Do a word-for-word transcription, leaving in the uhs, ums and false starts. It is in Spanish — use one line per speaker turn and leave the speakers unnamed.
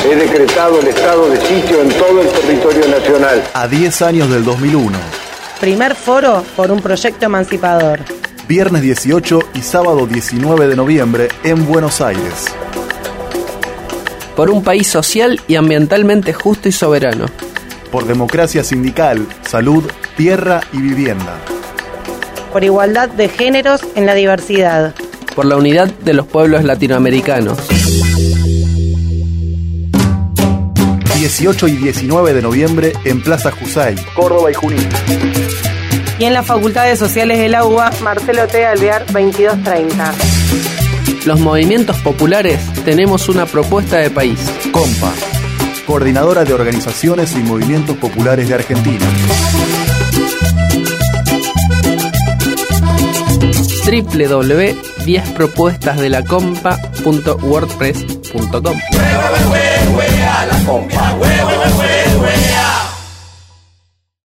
He decretado el estado de sitio en todo el territorio nacional.
A diez años del dos mil uno.
Primer foro por un proyecto emancipador.
Viernes dieciocho y sábado diecinueve de noviembre en Buenos Aires.
Por un país social y ambientalmente justo y soberano.
Por democracia sindical, salud, tierra y vivienda.
Por igualdad de géneros en la diversidad.
Por la unidad de los pueblos latinoamericanos.
dieciocho y diecinueve de noviembre en Plaza Jusay, Córdoba y Junín.
Y en las Facultades Sociales de la U B A, Marcelo T. Alvear veintidós treinta.
Los movimientos populares tenemos una propuesta de país.
Compa, Coordinadora de Organizaciones y Movimientos Populares de Argentina.
doble u doble u doble u punto diez propuestas de la compa punto wordpress punto com.
A la compa.